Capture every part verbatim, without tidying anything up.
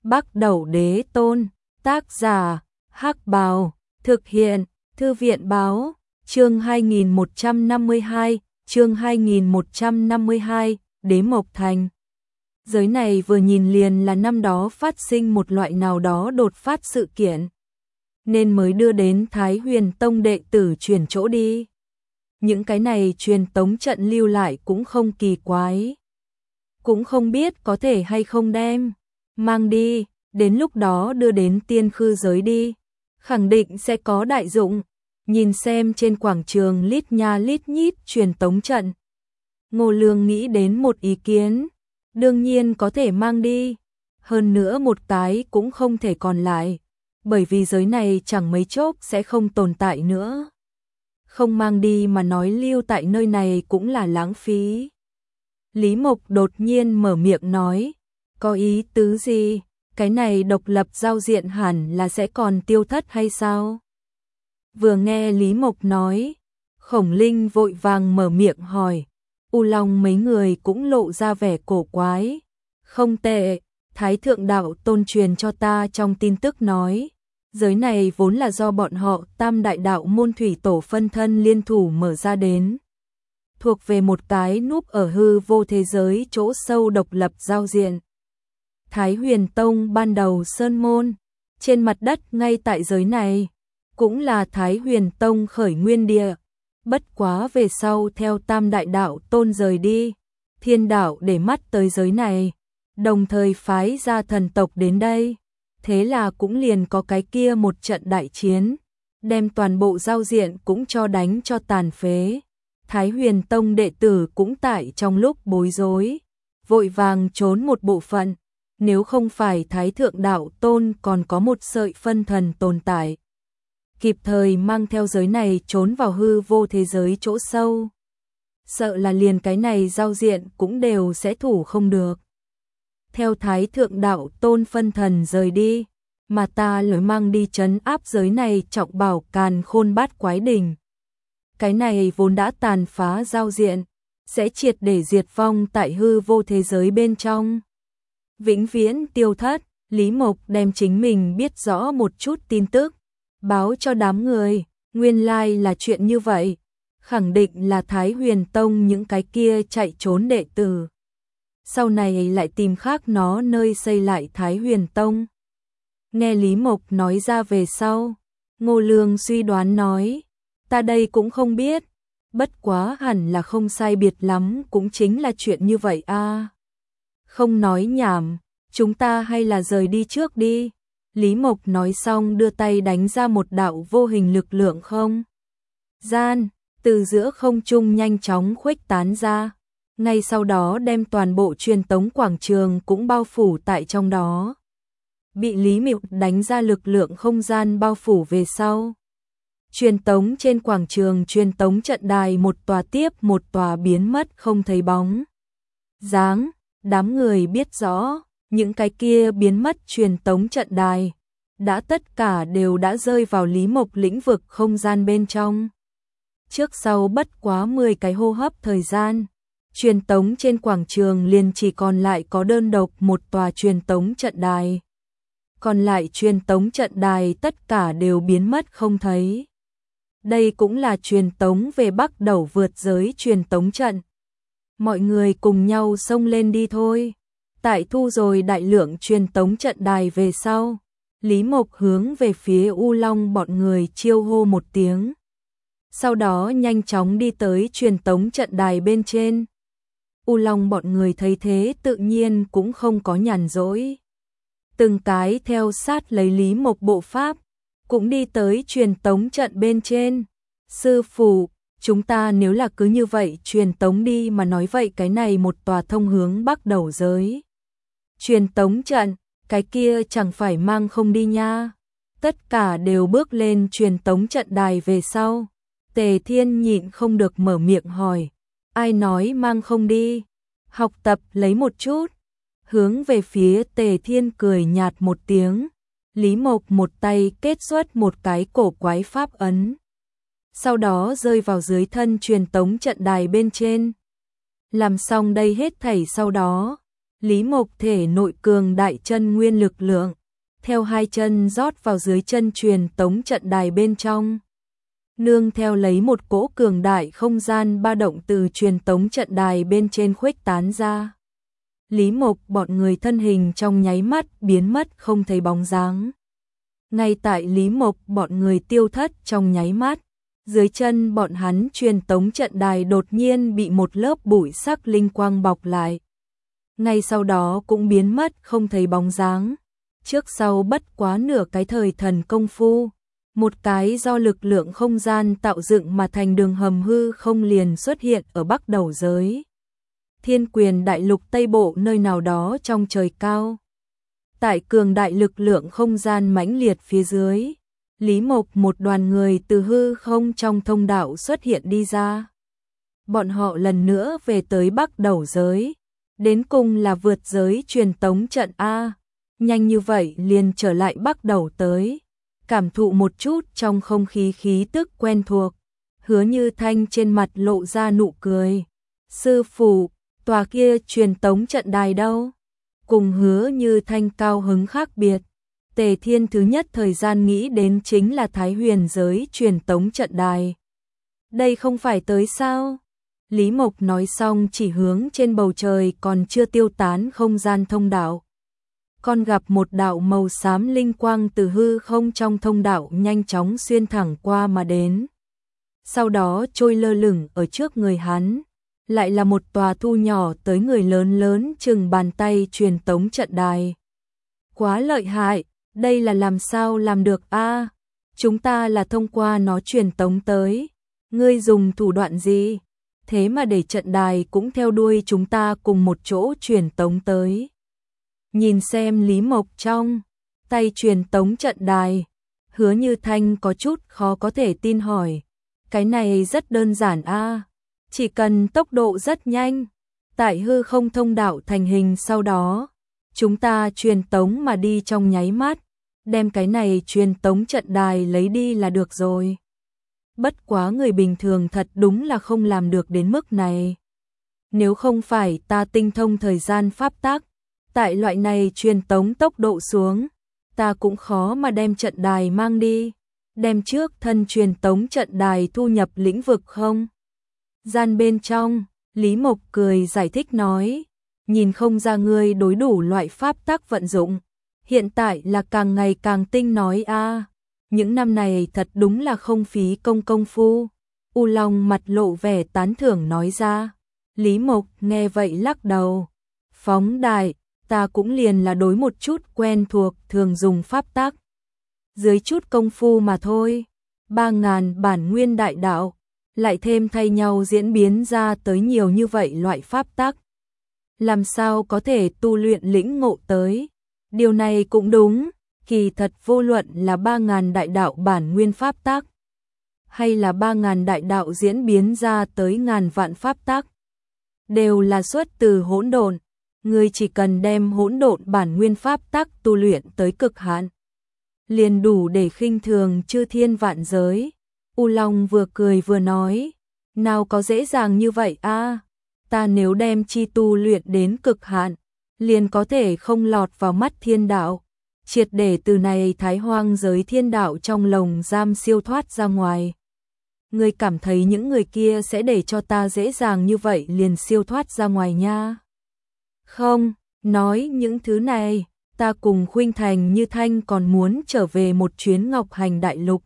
Bắc Đẩu Đế Tôn, tác giả, Hắc Bào, thực hiện, Thư viện Báo, chương hai nghìn một trăm năm mươi hai, chương hai nghìn một trăm năm mươi hai, Đế Mộc Thành. Giới này vừa nhìn liền là năm đó phát sinh một loại nào đó đột phát sự kiện, nên mới đưa đến Thái Huyền Tông đệ tử chuyển chỗ đi. Những cái này truyền tống trận lưu lại cũng không kỳ quái. Cũng không biết có thể hay không đem mang đi, đến lúc đó đưa đến tiên khư giới đi, khẳng định sẽ có đại dụng. Nhìn xem trên quảng trường lít nha lít nhít truyền tống trận, Ngô Lương nghĩ đến một ý kiến, đương nhiên có thể mang đi, hơn nữa một cái cũng không thể còn lại, bởi vì giới này chẳng mấy chốc sẽ không tồn tại nữa. Không mang đi mà nói lưu tại nơi này cũng là lãng phí. Lý Mộc đột nhiên mở miệng nói, có ý tứ gì, cái này độc lập giao diện hẳn là sẽ còn tiêu thất hay sao? Vừa nghe Lý Mộc nói, Khổng Linh vội vàng mở miệng hỏi, U Long mấy người cũng lộ ra vẻ cổ quái. Không tệ, Thái Thượng Đạo Tôn truyền cho ta trong tin tức nói, giới này vốn là do bọn họ Tam Đại Đạo Môn Thủy Tổ phân thân liên thủ mở ra đến. Thuộc về một cái núp ở hư vô thế giới chỗ sâu độc lập giao diện. Thái Huyền Tông ban đầu sơn môn, trên mặt đất ngay tại giới này, cũng là Thái Huyền Tông khởi nguyên địa. Bất quá về sau theo Tam Đại Đạo Tôn rời đi, Thiên Đạo để mắt tới giới này, đồng thời phái ra thần tộc đến đây. Thế là cũng liền có cái kia một trận đại chiến, đem toàn bộ giao diện cũng cho đánh cho tàn phế. Thái Huyền Tông đệ tử cũng tại trong lúc bối rối, vội vàng trốn một bộ phận, nếu không phải Thái Thượng Đạo Tôn còn có một sợi phân thần tồn tại, kịp thời mang theo giới này trốn vào hư vô thế giới chỗ sâu, sợ là liền cái này giao diện cũng đều sẽ thủ không được. Theo Thái Thượng Đạo Tôn phân thần rời đi, mà ta lối mang đi trấn áp giới này trọng bảo càn khôn bát quái đỉnh. Cái này vốn đã tàn phá giao diện, sẽ triệt để diệt vong tại hư vô thế giới bên trong. Vĩnh viễn tiêu thất, Lý Mộc đem chính mình biết rõ một chút tin tức, báo cho đám người, nguyên lai là chuyện như vậy, khẳng định là Thái Huyền Tông những cái kia chạy trốn đệ tử. Sau này lại tìm khác nó nơi xây lại Thái Huyền Tông. Nghe Lý Mộc nói ra về sau, Ngô Lương suy đoán nói, ta đây cũng không biết, bất quá hẳn là không sai biệt lắm cũng chính là chuyện như vậy a. À. Không nói nhảm, chúng ta hay là rời đi trước đi. Lý Mộc nói xong đưa tay đánh ra một đạo vô hình lực lượng không gian, từ giữa không trung nhanh chóng khuếch tán ra. Ngay sau đó đem toàn bộ truyền tống quảng trường cũng bao phủ tại trong đó. Bị Lý Mộc đánh ra lực lượng không gian bao phủ về sau, truyền tống trên quảng trường truyền tống trận đài một tòa tiếp một tòa biến mất không thấy bóng dáng. Đám người biết rõ, những cái kia biến mất truyền tống trận đài, đã tất cả đều đã rơi vào Lý Mộc lĩnh vực không gian bên trong. Trước sau bất quá mười cái hô hấp thời gian, truyền tống trên quảng trường liền chỉ còn lại có đơn độc một tòa truyền tống trận đài. Còn lại truyền tống trận đài tất cả đều biến mất không thấy. Đây cũng là truyền tống về Bắc Đẩu vượt giới truyền tống trận. Mọi người cùng nhau xông lên đi thôi. Tại thu rồi đại lượng truyền tống trận đài về sau, Lý Mộc hướng về phía U Long bọn người chiêu hô một tiếng. Sau đó nhanh chóng đi tới truyền tống trận đài bên trên. U Long bọn người thấy thế tự nhiên cũng không có nhàn rỗi. Từng cái theo sát lấy Lý Mộc bộ pháp, cũng đi tới truyền tống trận bên trên. Sư phụ, chúng ta nếu là cứ như vậy truyền tống đi mà nói vậy cái này một tòa thông hướng Bắc Đẩu giới truyền tống trận, cái kia chẳng phải mang không đi nha. Tất cả đều bước lên truyền tống trận đài về sau. Tề Thiên nhịn không được mở miệng hỏi, ai nói mang không đi? Học tập lấy một chút. Hướng về phía Tề Thiên cười nhạt một tiếng, Lý Mộc một tay kết xuất một cái cổ quái pháp ấn. Sau đó rơi vào dưới thân truyền tống trận đài bên trên. Làm xong đây hết thảy sau đó, Lý Mộc thể nội cường đại chân nguyên lực lượng, theo hai chân rót vào dưới chân truyền tống trận đài bên trong. Nương theo lấy một cỗ cường đại không gian ba động từ truyền tống trận đài bên trên khuếch tán ra. Lý Mộc bọn người thân hình trong nháy mắt biến mất không thấy bóng dáng. Ngay tại Lý Mộc bọn người tiêu thất trong nháy mắt, dưới chân bọn hắn truyền tống trận đài đột nhiên bị một lớp bụi sắc linh quang bọc lại. Ngay sau đó cũng biến mất không thấy bóng dáng. Trước sau bất quá nửa cái thời thần công phu, một cái do lực lượng không gian tạo dựng mà thành đường hầm hư không liền xuất hiện ở Bắc Đầu giới. Thiên Quyền đại lục Tây Bộ nơi nào đó trong trời cao. Tại cường đại lực lượng không gian mãnh liệt phía dưới, Lý Mộc một đoàn người từ hư không trong thông đạo xuất hiện đi ra. Bọn họ lần nữa về tới Bắc Đầu giới, đến cùng là vượt giới truyền tống trận A, nhanh như vậy liền trở lại Bắc Đầu tới, cảm thụ một chút trong không khí khí tức quen thuộc. Hứa Như Thanh trên mặt lộ ra nụ cười. Sư phụ, tòa kia truyền tống trận đài đâu? Cùng Hứa Như Thanh cao hứng khác biệt, Tề Thiên thứ nhất thời gian nghĩ đến chính là Thái Huyền giới truyền tống trận đài. Đây không phải tới sao? Lý Mộc nói xong chỉ hướng trên bầu trời còn chưa tiêu tán không gian thông đạo. Con gặp một đạo màu xám linh quang từ hư không trong thông đạo nhanh chóng xuyên thẳng qua mà đến. Sau đó trôi lơ lửng ở trước người hắn, lại là một tòa thu nhỏ tới người lớn lớn chừng bàn tay truyền tống trận đài. Quá lợi hại, đây là làm sao làm được a? Chúng ta là thông qua nó truyền tống tới. Ngươi dùng thủ đoạn gì? Thế mà để trận đài cũng theo đuôi chúng ta cùng một chỗ truyền tống tới. Nhìn xem Lý Mộc trong tay truyền tống trận đài, Hứa Như Thanh có chút khó có thể tin hỏi. Cái này rất đơn giản a, chỉ cần tốc độ rất nhanh, tại hư không thông đạo thành hình sau đó, chúng ta truyền tống mà đi trong nháy mắt, đem cái này truyền tống trận đài lấy đi là được rồi. Bất quá người bình thường thật đúng là không làm được đến mức này. Nếu không phải ta tinh thông thời gian pháp tắc, tại loại này truyền tống tốc độ xuống, ta cũng khó mà đem trận đài mang đi. Đem trước thân truyền tống trận đài thu nhập lĩnh vực không? Gian bên trong, Lý Mộc cười giải thích nói, nhìn không ra ngươi đối đủ loại pháp tắc vận dụng, hiện tại là càng ngày càng tinh nói a. Những năm này thật đúng là không phí công công phu. U Long mặt lộ vẻ tán thưởng nói ra. Lý Mộc nghe vậy lắc đầu. Phóng đại, ta cũng liền là đối một chút quen thuộc thường dùng pháp tắc. Dưới chút công phu mà thôi, ba ngàn bản nguyên đại đạo, lại thêm thay nhau diễn biến ra tới nhiều như vậy loại pháp tắc. Làm sao có thể tu luyện lĩnh ngộ tới? Điều này cũng đúng, kỳ thật vô luận là ba ngàn đại đạo bản nguyên pháp tắc, hay là ba ngàn đại đạo diễn biến ra tới ngàn vạn pháp tắc, đều là xuất từ hỗn độn. Ngươi chỉ cần đem hỗn độn bản nguyên pháp tắc tu luyện tới cực hạn, liền đủ để khinh thường chư thiên vạn giới. U Long vừa cười vừa nói, nào có dễ dàng như vậy a, ta nếu đem chi tu luyện đến cực hạn, liền có thể không lọt vào mắt thiên đạo, triệt để từ này thái hoang giới thiên đạo trong lồng giam siêu thoát ra ngoài. Ngươi cảm thấy những người kia sẽ để cho ta dễ dàng như vậy liền siêu thoát ra ngoài nha? Không, nói những thứ này, ta cùng Khuynh Thành Như Thanh còn muốn trở về một chuyến Ngọc Hành Đại Lục.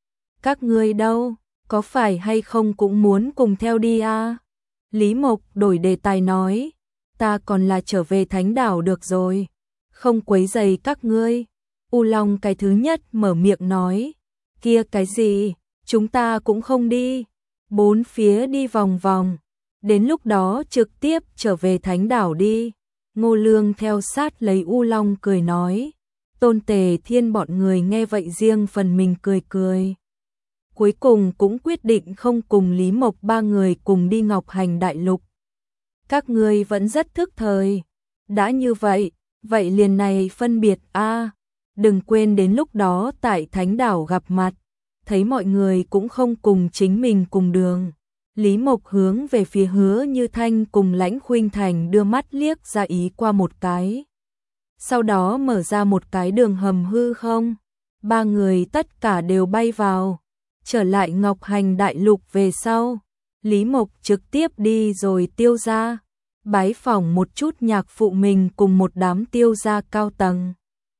Các ngươi đâu, có phải hay không cũng muốn cùng theo đi a? Lý Mộc đổi đề tài nói, ta còn là trở về Thánh Đảo được rồi, không quấy rầy các ngươi. U Long cái thứ nhất mở miệng nói, kia cái gì, chúng ta cũng không đi, bốn phía đi vòng vòng, đến lúc đó trực tiếp trở về Thánh Đảo đi. Ngô Lương theo sát lấy U Long cười nói. Tôn Tề Thiên bọn người nghe vậy riêng phần mình cười cười. Cuối cùng cũng quyết định không cùng Lý Mộc ba người cùng đi Ngọc Hành Đại Lục. Các ngươi vẫn rất thức thời. Đã như vậy, vậy liền này phân biệt a, đừng quên đến lúc đó tại Thánh Đảo gặp mặt, thấy mọi người cũng không cùng chính mình cùng đường, Lý Mộc hướng về phía Hứa Như Thanh cùng Lãnh Khuynh Thành đưa mắt liếc ra ý qua một cái. Sau đó mở ra một cái đường hầm hư không. Ba người tất cả đều bay vào. Trở lại Ngọc Hành Đại Lục về sau. Lý Mộc trực tiếp đi rồi Tiêu gia. Bái phỏng một chút nhạc phụ mình cùng một đám Tiêu gia cao tầng.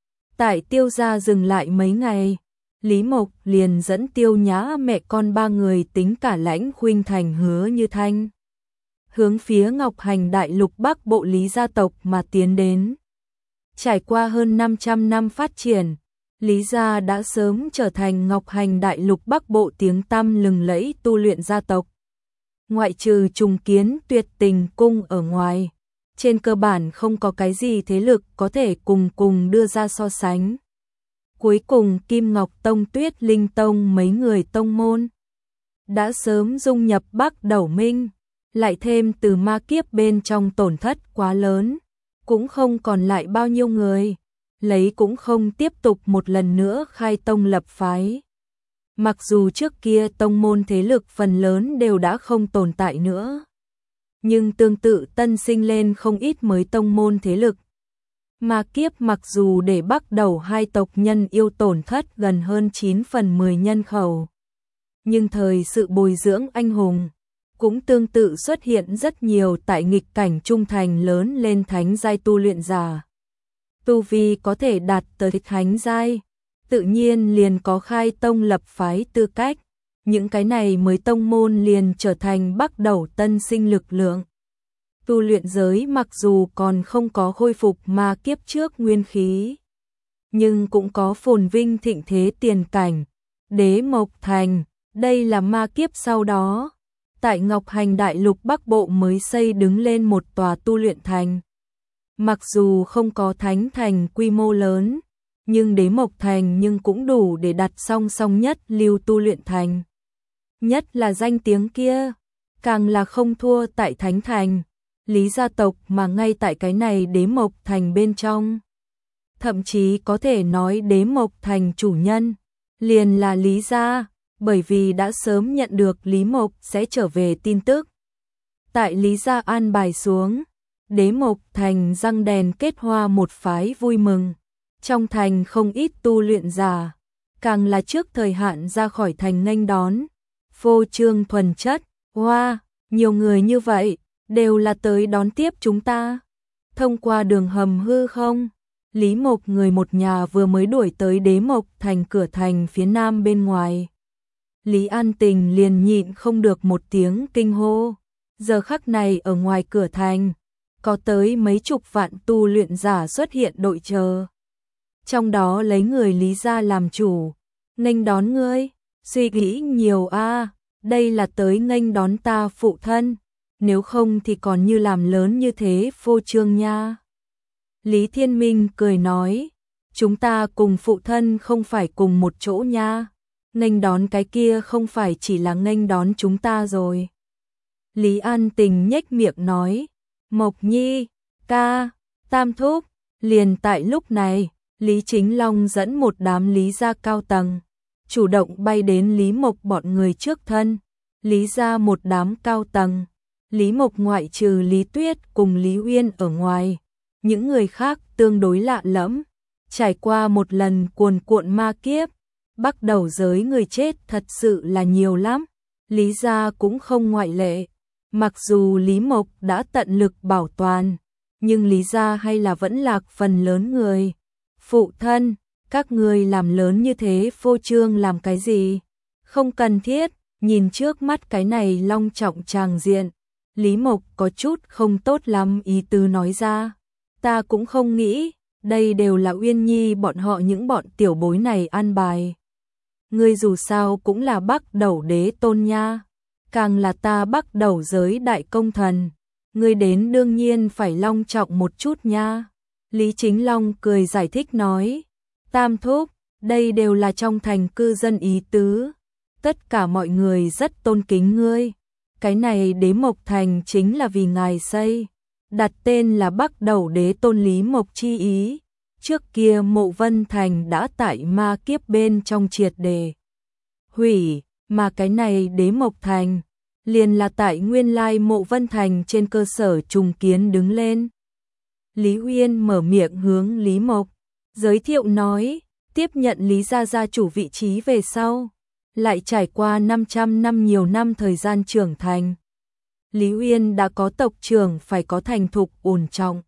Tại Tiêu gia dừng lại mấy ngày. Lý Mộc liền dẫn Tiêu Nhã mẹ con ba người tính cả Lãnh Khuynh Thành Hứa Như Thanh. Hướng phía Ngọc Hành Đại Lục Bắc Bộ Lý gia tộc mà tiến đến. Trải qua hơn năm trăm năm phát triển, Lý gia đã sớm trở thành Ngọc Hành Đại Lục Bắc Bộ tiếng tăm lừng lẫy tu luyện gia tộc. Ngoại trừ Trùng Kiến Tuyệt Tình Cung ở ngoài, trên cơ bản không có cái gì thế lực có thể cùng cùng đưa ra so sánh. Cuối cùng Kim Ngọc Tông, Tuyết Linh Tông mấy người tông môn đã sớm dung nhập Bắc Đẩu Minh, lại thêm từ ma kiếp bên trong tổn thất quá lớn, cũng không còn lại bao nhiêu người, lấy cũng không tiếp tục một lần nữa khai tông lập phái. Mặc dù trước kia tông môn thế lực phần lớn đều đã không tồn tại nữa, nhưng tương tự tân sinh lên không ít mới tông môn thế lực. Ma kiếp mặc dù để Bắc Đẩu hai tộc nhân yêu tổn thất gần hơn chín phần mười nhân khẩu, nhưng thời sự bồi dưỡng anh hùng cũng tương tự xuất hiện rất nhiều tại nghịch cảnh trung thành lớn lên thánh giai tu luyện giả. Tu vi có thể đạt tới thánh giai, tự nhiên liền có khai tông lập phái tư cách, những cái này mới tông môn liền trở thành Bắc Đẩu tân sinh lực lượng. Tu luyện giới mặc dù còn không có khôi phục ma kiếp trước nguyên khí, nhưng cũng có phồn vinh thịnh thế tiền cảnh. Đế Mộc Thành, đây là ma kiếp sau đó, tại Ngọc Hành Đại Lục Bắc Bộ mới xây đứng lên một tòa tu luyện thành. Mặc dù không có thánh thành quy mô lớn, nhưng Đế Mộc Thành nhưng cũng đủ để đặt song song nhất lưu tu luyện thành. Nhất là danh tiếng kia, càng là không thua tại thánh thành. Lý gia tộc mà ngay tại cái này Đế Mộc Thành bên trong. Thậm chí có thể nói Đế Mộc Thành chủ nhân liền là Lý gia, bởi vì đã sớm nhận được Lý Mộc sẽ trở về tin tức. Tại Lý gia an bài xuống, Đế Mộc Thành răng đèn kết hoa một phái vui mừng. Trong thành không ít tu luyện giả, càng là trước thời hạn ra khỏi thành nghênh đón. Phô trương thuần chất, hoa, wow, nhiều người như vậy, đều là tới đón tiếp chúng ta. Thông qua đường hầm hư không, Lý Mộc người một nhà vừa mới đuổi tới Đế Mộc Thành cửa thành phía nam bên ngoài. Lý An Tình liền nhịn không được một tiếng kinh hô. Giờ khắc này ở ngoài cửa thành, có tới mấy chục vạn tu luyện giả xuất hiện đội chờ. Trong đó lấy người Lý gia làm chủ, nghênh đón ngươi, suy nghĩ nhiều a, đây là tới nghênh đón ta phụ thân, nếu không thì còn như làm lớn như thế phô trương nha. Lý Thiên Minh cười nói, chúng ta cùng phụ thân không phải cùng một chỗ nha, nghênh đón cái kia không phải chỉ là nghênh đón chúng ta rồi. Lý An Tình nhếch miệng nói, Mộc Nhi, ca, Tam Thúc. Liền tại lúc này, Lý Chính Long dẫn một đám Lý gia cao tầng, chủ động bay đến Lý Mộc bọn người trước thân. Lý gia một đám cao tầng, Lý Mộc ngoại trừ Lý Tuyết cùng Lý Uyên ở ngoài, những người khác tương đối lạ lẫm. Trải qua một lần cuồn cuộn ma kiếp, Bắc Đẩu giới người chết thật sự là nhiều lắm. Lý gia cũng không ngoại lệ. Mặc dù Lý Mộc đã tận lực bảo toàn, nhưng Lý gia hay là vẫn lạc phần lớn người. Phụ thân, các người làm lớn như thế phô trương làm cái gì? Không cần thiết. Nhìn trước mắt cái này long trọng tràng diện, Lý Mộc có chút không tốt lắm ý tứ nói ra. Ta cũng không nghĩ, đây đều là Uyên Nhi bọn họ những bọn tiểu bối này an bài. Ngươi dù sao cũng là Bắc Đẩu đế tôn nha, càng là ta Bắc Đẩu giới đại công thần. Ngươi đến đương nhiên phải long trọng một chút nha. Lý Chính Long cười giải thích nói, Tam Thúc, đây đều là trong thành cư dân ý tứ. Tất cả mọi người rất tôn kính ngươi. Cái này Đế Mộc Thành chính là vì ngài xây, đặt tên là Bắc Đẩu đế tôn Lý Mộc chi ý. Trước kia Mộ Vân Thành đã tại ma kiếp bên trong triệt đề hủy, mà cái này Đế Mộc Thành liền là tại nguyên lai Mộ Vân Thành trên cơ sở trùng kiến đứng lên. Lý Uyên mở miệng hướng Lý Mộc giới thiệu nói, tiếp nhận Lý gia gia chủ vị trí về sau, lại trải qua năm trăm năm nhiều năm thời gian trưởng thành. Lý Uyên đã có tộc trưởng phải có thành thục ổn trọng.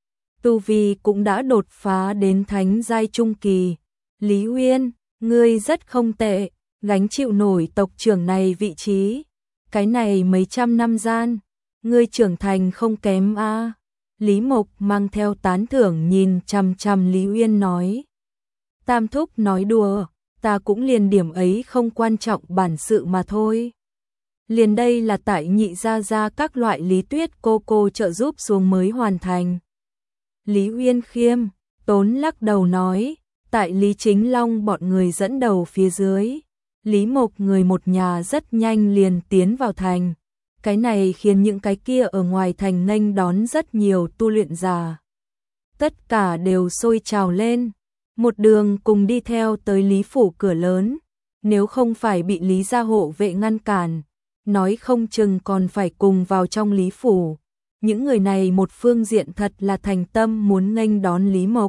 Tu vi cũng đã đột phá đến thánh giai trung kỳ. Lý Uyên, ngươi rất không tệ, gánh chịu nổi tộc trưởng này vị trí. Cái này mấy trăm năm gian, ngươi trưởng thành không kém a. Lý Mộc mang theo tán thưởng nhìn chằm chằm Lý Uyên nói. Tam thúc nói đùa, ta cũng liền điểm ấy không quan trọng bản sự mà thôi. Liền đây là tại nhị gia gia các loại Lý Tuyết cô cô trợ giúp xuống mới hoàn thành. Lý Uyên khiêm, tốn lắc đầu nói, tại Lý Chính Long bọn người dẫn đầu phía dưới. Lý Mộc người một nhà rất nhanh liền tiến vào thành. Cái này khiến những cái kia ở ngoài thành nghênh đón rất nhiều tu luyện giả. Tất cả đều sôi trào lên. Một đường cùng đi theo tới Lý phủ cửa lớn. Nếu không phải bị Lý gia hộ vệ ngăn cản, nói không chừng còn phải cùng vào trong Lý phủ. Những người này một phương diện thật là thành tâm muốn nghênh đón Lý Mộc.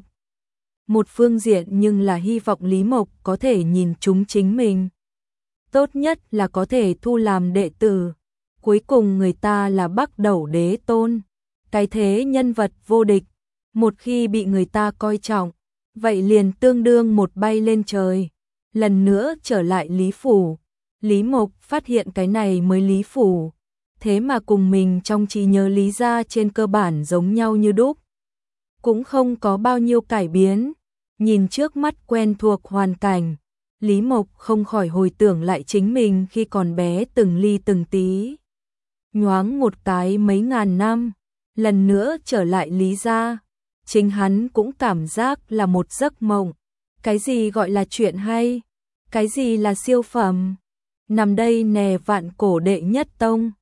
Một phương diện nhưng là hy vọng Lý Mộc có thể nhìn chúng chính mình. Tốt nhất là có thể thu làm đệ tử. Cuối cùng người ta là Bắc Đẩu Đế Tôn. Cái thế nhân vật vô địch. Một khi bị người ta coi trọng, vậy liền tương đương một bay lên trời. Lần nữa trở lại Lý phủ. Lý Mộc phát hiện cái này mới Lý phủ. Thế mà cùng mình trong trí nhớ Lý gia trên cơ bản giống nhau như đúc. Cũng không có bao nhiêu cải biến. Nhìn trước mắt quen thuộc hoàn cảnh, Lý Mộc không khỏi hồi tưởng lại chính mình khi còn bé từng ly từng tí. Nhoáng một cái mấy ngàn năm, lần nữa trở lại Lý gia, chính hắn cũng cảm giác là một giấc mộng. Cái gì gọi là chuyện hay? Cái gì là siêu phẩm? Nằm đây nè vạn cổ đệ nhất tông,